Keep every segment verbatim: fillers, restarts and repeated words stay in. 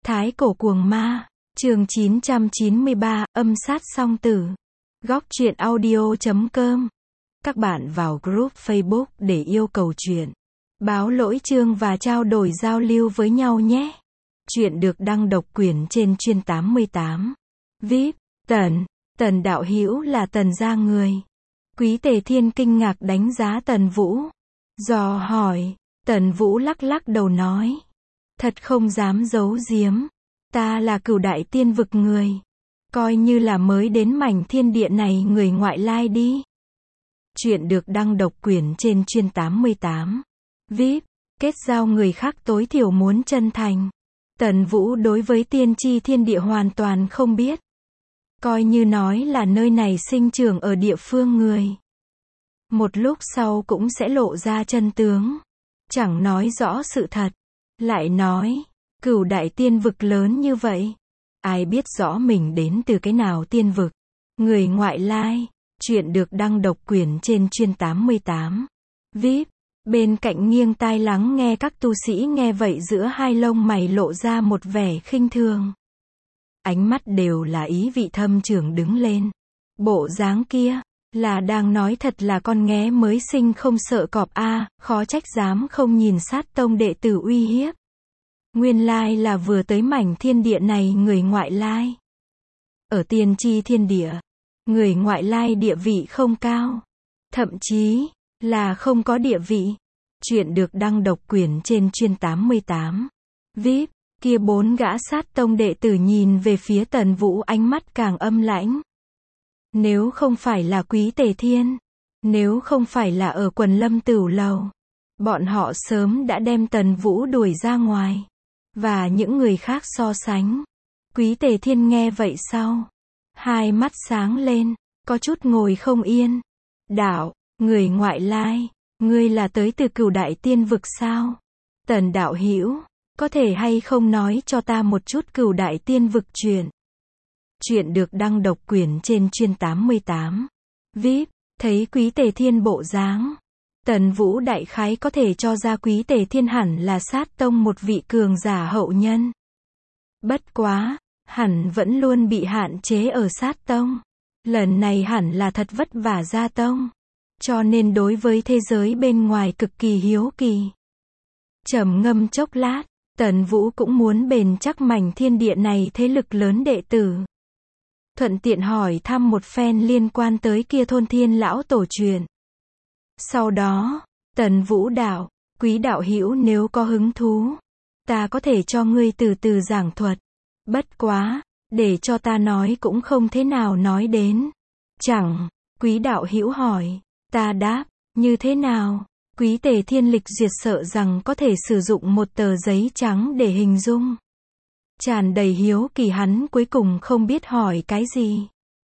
Thái cổ cuồng ma, chương chín trăm chín mươi ba, âm sát song tử. Góc truyện audio chấm com. Các bạn vào group Facebook để yêu cầu truyện, báo lỗi chương và trao đổi giao lưu với nhau nhé. Truyện được đăng độc quyền trên chuyên tám mươi tám. vê i pê, Tần, Tần đạo hữu là Tần gia người. Quý Tề Thiên kinh ngạc đánh giá Tần Vũ. Dò hỏi, Tần Vũ lắc lắc đầu nói. Thật không dám giấu giếm. Ta là Cửu Đại Tiên Vực người. Coi như là mới đến mảnh thiên địa này người ngoại lai đi. Chuyện được đăng độc quyền trên chuyên tám mươi tám. vê i pê, kết giao người khác tối thiểu muốn chân thành. Tần Vũ đối với tiên tri thiên địa hoàn toàn không biết. Coi như nói là nơi này sinh trưởng ở địa phương người. Một lúc sau cũng sẽ lộ ra chân tướng. Chẳng nói rõ sự thật. Lại nói, Cửu Đại Tiên Vực lớn như vậy. Ai biết rõ mình đến từ cái nào tiên vực. Người ngoại lai. Chuyện được đăng độc quyền trên chuyên tám mươi tám. vê i pê, bên cạnh nghiêng tai lắng nghe các tu sĩ nghe vậy giữa hai lông mày lộ ra một vẻ khinh thường. Ánh mắt đều là ý vị thâm trường đứng lên. Bộ dáng kia, là đang nói thật là con nghé mới sinh không sợ cọp a, khó trách dám không nhìn sát tông đệ tử uy hiếp. Nguyên lai là vừa tới mảnh thiên địa này người ngoại lai. Ở tiên tri thiên địa, người ngoại lai địa vị không cao. Thậm chí, là không có địa vị. Chuyện được đăng độc quyền trên chuyên tám mươi tám. vê i pê, kia bốn gã sát tông đệ tử nhìn về phía Tần Vũ ánh mắt càng âm lãnh. Nếu không phải là Quý Tề Thiên, nếu không phải là ở Quần Lâm Tửu Lầu, bọn họ sớm đã đem Tần Vũ đuổi ra ngoài. Và những người khác so sánh. Quý Tề Thiên nghe vậy sau. Hai mắt sáng lên, có chút ngồi không yên. Đạo, người ngoại lai, ngươi là tới từ Cửu Đại Tiên Vực sao? Tần đạo hữu, có thể hay không nói cho ta một chút Cửu Đại Tiên Vực chuyện? Chuyện được đăng độc quyền trên chuyên tám mươi tám. vê i pê, thấy Quý Tề Thiên bộ dáng. Tần Vũ đại khái có thể cho ra Quý Tề Thiên hẳn là sát tông một vị cường giả hậu nhân. Bất quá, hẳn vẫn luôn bị hạn chế ở sát tông. Lần này hẳn là thật vất vả ra tông. Cho nên đối với thế giới bên ngoài cực kỳ hiếu kỳ. Trầm ngâm chốc lát, Tần Vũ cũng muốn bền chắc mảnh thiên địa này thế lực lớn đệ tử. Thuận tiện hỏi thăm một phen liên quan tới kia thôn thiên lão tổ truyền. Sau đó, Tần Vũ đạo, Quý đạo hữu nếu có hứng thú, ta có thể cho ngươi từ từ giảng thuật. Bất quá, để cho ta nói cũng không thế nào nói đến. Chẳng, Quý đạo hữu hỏi, ta đáp, như thế nào? Quý Tề Thiên lịch duyệt sợ rằng có thể sử dụng một tờ giấy trắng để hình dung. Tràn đầy hiếu kỳ hắn cuối cùng không biết hỏi cái gì.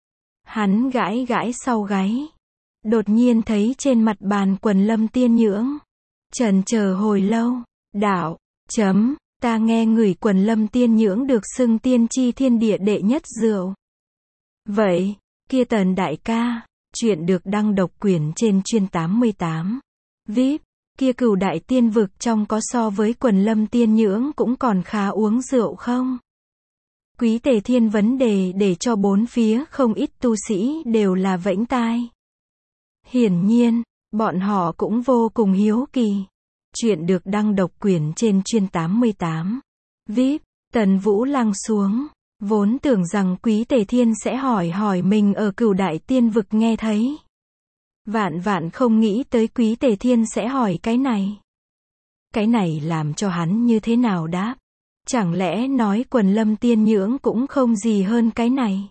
Hắn gãi gãi sau gáy. Đột nhiên thấy trên mặt bàn Quần Lâm Tiên Nhưỡng. Chần chờ hồi lâu, đạo, chấm, ta nghe người Quần Lâm Tiên Nhưỡng được xưng tiên tri thiên địa đệ nhất rượu. Vậy, kia Tần đại ca, chuyện được đăng độc quyền trên chuyên tám mươi tám. vê i pê, kia Cửu Đại Tiên Vực trong có so với Quần Lâm Tiên Nhưỡng cũng còn khá uống rượu không? Quý Tề Thiên vấn đề để cho bốn phía không ít tu sĩ đều là vẫy tai. Hiển nhiên, bọn họ cũng vô cùng hiếu kỳ. Chuyện được đăng độc quyền trên chuyên tám mươi tám. vê i pê, Tần Vũ lăng xuống. Vốn tưởng rằng Quý Tề Thiên sẽ hỏi hỏi mình ở Cửu Đại Tiên Vực nghe thấy. Vạn vạn không nghĩ tới Quý Tề Thiên sẽ hỏi cái này. Cái này làm cho hắn như thế nào đáp? Chẳng lẽ nói Quần Lâm Tiên Nhưỡng cũng không gì hơn cái này?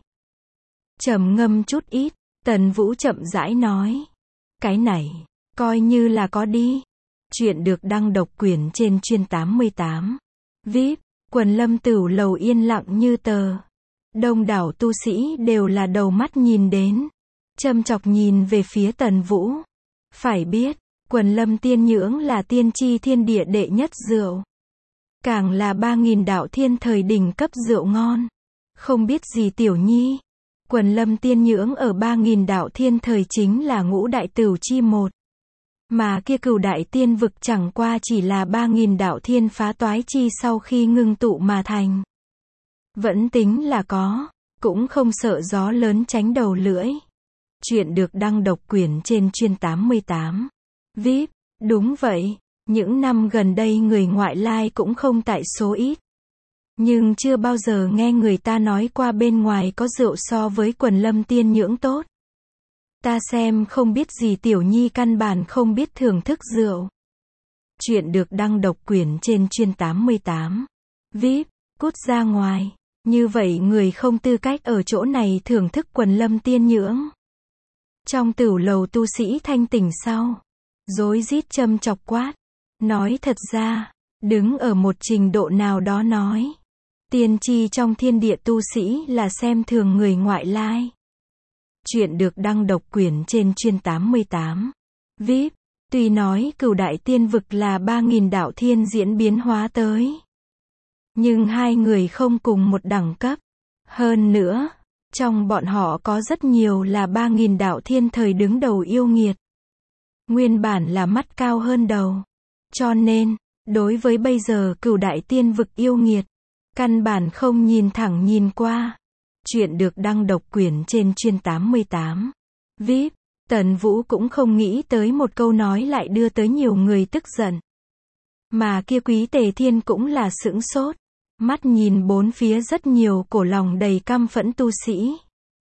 Trầm ngâm chút ít, Tần Vũ chậm rãi nói. Cái này, coi như là có đi. Chuyện được đăng độc quyền trên chuyên tám mươi tám. vê i pê, Quần Lâm Tửu Lầu yên lặng như tờ. Đông đảo tu sĩ đều là đầu mắt nhìn đến. Châm chọc nhìn về phía Tần Vũ. Phải biết, Quần Lâm Tiên Nhưỡng là tiên tri thiên địa đệ nhất rượu. Càng là ba nghìn đạo thiên thời đỉnh cấp rượu ngon. Không biết gì tiểu nhi. Quần Lâm Tiên Nhưỡng ở ba nghìn đạo thiên thời chính là ngũ đại tửu chi một. Mà kia Cửu Đại Tiên Vực chẳng qua chỉ là ba nghìn đạo thiên phá toái chi sau khi ngưng tụ mà thành. Vẫn tính là có, cũng không sợ gió lớn tránh đầu lưỡi. Chuyện được đăng độc quyền trên chuyên tám mươi tám. vê i pê, đúng vậy, những năm gần đây người ngoại lai cũng không tại số ít. Nhưng chưa bao giờ nghe người ta nói qua bên ngoài có rượu so với Quần Lâm Tiên Nhưỡng tốt. Ta xem không biết gì Tiểu Nhi căn bản không biết thưởng thức rượu. Chuyện được đăng độc quyền trên chuyên tám mươi tám. vê i pê, cút ra ngoài. Như vậy người không tư cách ở chỗ này thưởng thức Quần Lâm Tiên Nhưỡng. Trong tửu lầu tu sĩ thanh tỉnh sau. Rối rít châm chọc quát. Nói thật ra, đứng ở một trình độ nào đó nói. Tiên tri trong thiên địa tu sĩ là xem thường người ngoại lai. Chuyện được đăng độc quyền trên chuyên tám mươi tám. vê i pê, tuy nói Cửu Đại Tiên Vực là ba nghìn đạo thiên diễn biến hóa tới. Nhưng hai người không cùng một đẳng cấp. Hơn nữa, trong bọn họ có rất nhiều là ba nghìn đạo thiên thời đứng đầu yêu nghiệt. Nguyên bản là mắt cao hơn đầu. Cho nên, đối với bây giờ Cửu Đại Tiên Vực yêu nghiệt, căn bản không nhìn thẳng nhìn qua. Chuyện được đăng độc quyền trên chuyên tám mươi tám. vê i pê, Tần Vũ cũng không nghĩ tới một câu nói lại đưa tới nhiều người tức giận. Mà kia Quý Tề Thiên cũng là sững sốt. Mắt nhìn bốn phía rất nhiều cổ lòng đầy căm phẫn tu sĩ.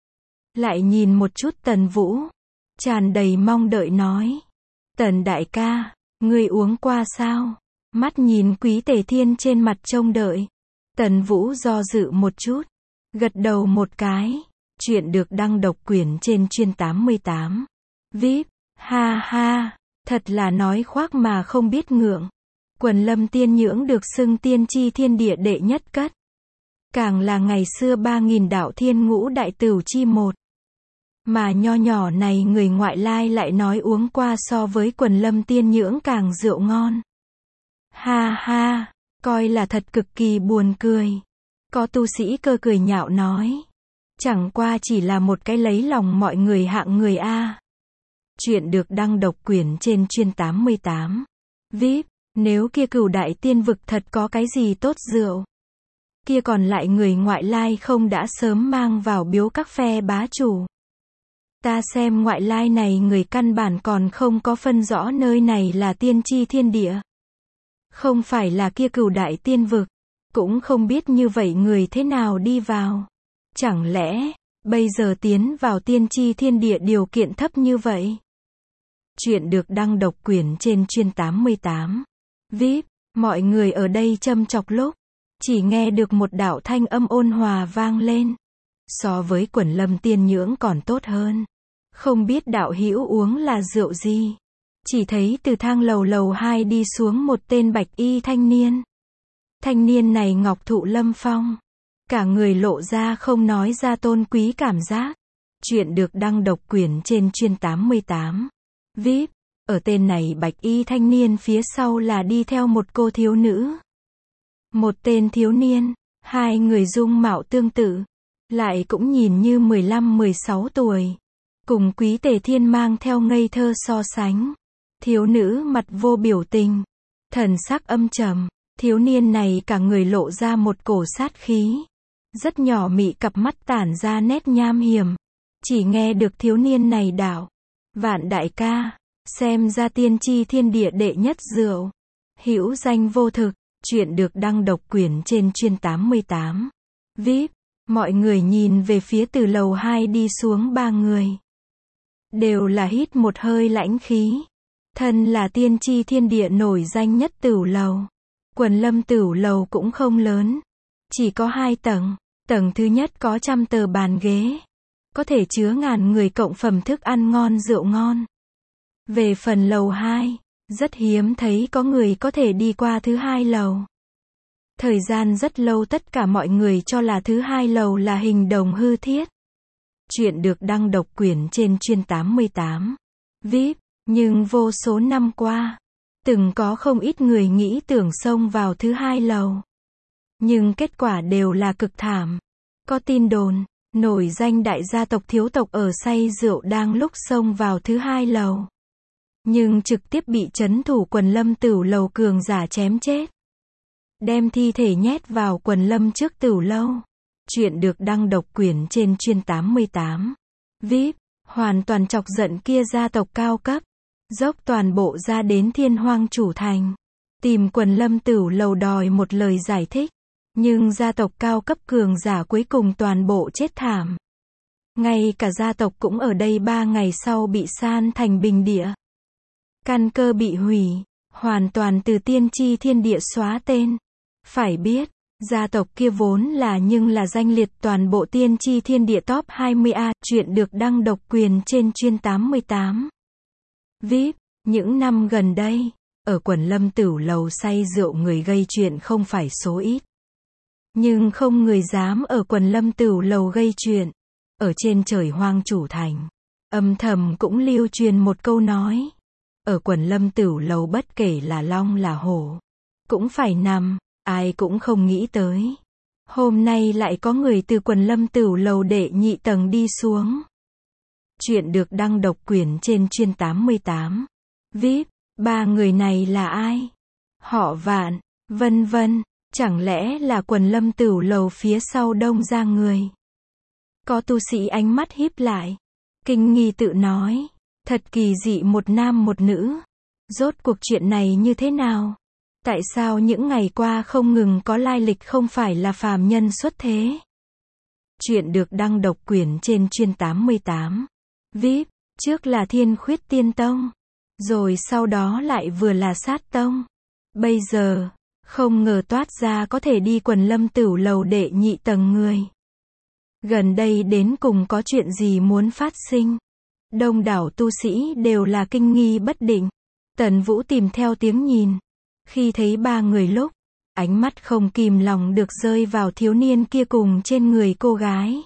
Lại nhìn một chút Tần Vũ. Tràn đầy mong đợi nói. Tần đại ca, ngươi uống qua sao? Mắt nhìn Quý Tề Thiên trên mặt trông đợi. Tần Vũ do dự một chút. Gật đầu một cái. Chuyện được đăng độc quyền trên chuyên tám mươi tám. vê i pê, ha ha, thật là nói khoác mà không biết ngượng. Quần Lâm Tiên Nhưỡng được xưng tiên tri thiên địa đệ nhất cất. Càng là ngày xưa ba nghìn đạo thiên ngũ đại tửu chi một. Mà nho nhỏ này người ngoại lai lại nói uống qua so với Quần Lâm Tiên Nhưỡng càng rượu ngon. Ha ha, coi là thật cực kỳ buồn cười. Có tu sĩ cơ cười nhạo nói. Chẳng qua chỉ là một cái lấy lòng mọi người hạng người a. Chuyện được đăng độc quyền trên chuyên tám mươi tám. vê i pê, nếu kia Cửu Đại Tiên Vực thật có cái gì tốt rượu. Kia còn lại người ngoại lai không đã sớm mang vào biếu các phe bá chủ. Ta xem ngoại lai này người căn bản còn không có phân rõ nơi này là tiên tri thiên địa. Không phải là kia Cửu Đại Tiên Vực. Cũng không biết như vậy người thế nào đi vào. Chẳng lẽ, bây giờ tiến vào tiên tri thiên địa điều kiện thấp như vậy? Chuyện được đăng độc quyền trên chuyên tám mươi tám. vê i pê, mọi người ở đây châm chọc lúc. Chỉ nghe được một đạo thanh âm ôn hòa vang lên. So với Quần Lâm Tiên Nhưỡng còn tốt hơn. Không biết đạo hữu uống là rượu gì. Chỉ thấy từ thang lầu lầu hai đi xuống một tên bạch y thanh niên. Thanh niên này ngọc thụ lâm phong. Cả người lộ ra không nói ra tôn quý cảm giác. Chuyện được đăng độc quyền trên chuyên tám mươi tám. vê i pê, ở tên này bạch y thanh niên phía sau là đi theo một cô thiếu nữ. Một tên thiếu niên, hai người dung mạo tương tự. Lại cũng nhìn như mười lăm mười sáu tuổi. Cùng Quý Tề Thiên mang theo ngây thơ so sánh. Thiếu nữ mặt vô biểu tình. Thần sắc âm trầm. Thiếu niên này cả người lộ ra một cổ sát khí. Rất nhỏ mị cặp mắt tản ra nét nham hiểm. Chỉ nghe được thiếu niên này đạo. Vạn đại ca, xem ra tiên tri thiên địa đệ nhất rượu. Hữu danh vô thực, chuyện được đăng độc quyền trên chuyên tám mươi tám. vê i pê, mọi người nhìn về phía từ lầu hai đi xuống ba người. Đều là hít một hơi lãnh khí. Thân là tiên tri thiên địa nổi danh nhất tửu lầu. Quần Lâm tửu lầu cũng không lớn. Chỉ có hai tầng. Tầng thứ nhất có trăm tờ bàn ghế. Có thể chứa ngàn người cộng phẩm thức ăn ngon rượu ngon. Về phần lầu hai, rất hiếm thấy có người có thể đi qua thứ hai lầu. Thời gian rất lâu tất cả mọi người cho là thứ hai lầu là hình đồng hư thiết. Chuyện được đăng độc quyền trên chuyên tám mươi tám. vê i pê, nhưng vô số năm qua, từng có không ít người nghĩ tưởng xông vào thứ hai lầu. Nhưng kết quả đều là cực thảm. Có tin đồn, nổi danh đại gia tộc thiếu tộc ở say rượu đang lúc xông vào thứ hai lầu. Nhưng trực tiếp bị trấn thủ Quần Lâm tửu lầu cường giả chém chết. Đem thi thể nhét vào Quần Lâm trước tửu lâu. Chuyện được đăng độc quyền trên chuyên tám mươi tám. vê i pê, hoàn toàn chọc giận kia gia tộc cao cấp. Dốc toàn bộ ra đến Thiên Hoang Chủ Thành. Tìm Quần Lâm Tửu Lầu đòi một lời giải thích. Nhưng gia tộc cao cấp cường giả cuối cùng toàn bộ chết thảm. Ngay cả gia tộc cũng ở đây ba ngày sau bị san thành bình địa. Căn cơ bị hủy, hoàn toàn từ tiên tri thiên địa xóa tên. Phải biết, gia tộc kia vốn là nhưng là danh liệt toàn bộ tiên tri thiên địa top hai mươi A, chuyện được đăng độc quyền trên chuyên tám mươi tám. vê i pê, những năm gần đây, ở Quần Lâm Tửu Lầu say rượu người gây chuyện không phải số ít. Nhưng không người dám ở Quần Lâm Tửu Lầu gây chuyện. Ở trên trời Hoang Chủ Thành, âm thầm cũng lưu truyền một câu nói. Ở Quần Lâm Tửu Lầu bất kể là long là hổ, cũng phải nằm, ai cũng không nghĩ tới. Hôm nay lại có người từ Quần Lâm Tửu Lầu đệ nhị tầng đi xuống. Chuyện được đăng độc quyền trên chuyên tám mươi tám. vê i pê, ba người này là ai? Họ Vạn, vân vân, chẳng lẽ là Quần Lâm Tửu Lầu phía sau đông ra người? Có tu sĩ ánh mắt híp lại, kinh nghi tự nói, thật kỳ dị một nam một nữ. Rốt cuộc chuyện này như thế nào? Tại sao những ngày qua không ngừng có lai lịch không phải là phàm nhân xuất thế? Chuyện được đăng độc quyền trên chuyên tám mươi tám. vê i pê, trước là Thiên Khuyết Tiên Tông, rồi sau đó lại vừa là Sát Tông. Bây giờ, không ngờ toát ra có thể đi Quần Lâm Tửu Lầu đệ nhị tầng người. Gần đây đến cùng có chuyện gì muốn phát sinh? Đông đảo tu sĩ đều là kinh nghi bất định. Tần Vũ tìm theo tiếng nhìn. Khi thấy ba người lúc, ánh mắt không kìm lòng được rơi vào thiếu niên kia cùng trên người cô gái.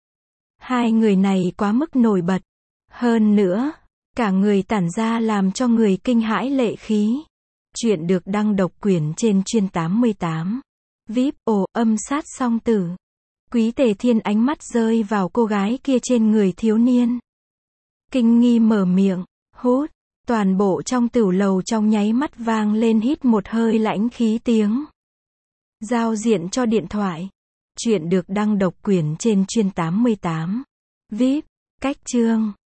Hai người này quá mức nổi bật. Hơn nữa, cả người tản ra làm cho người kinh hãi lệ khí. Chuyện được đăng độc quyền trên chuyên tám mươi tám. vê i pê, ồ, âm sát song tử. Quý Tề Thiên ánh mắt rơi vào cô gái kia trên người thiếu niên. Kinh nghi mở miệng, hút, toàn bộ trong tửu lầu trong nháy mắt vang lên hít một hơi lãnh khí tiếng. Giao diện cho điện thoại. Chuyện được đăng độc quyền trên chuyên tám mươi tám. vê i pê, cách chương.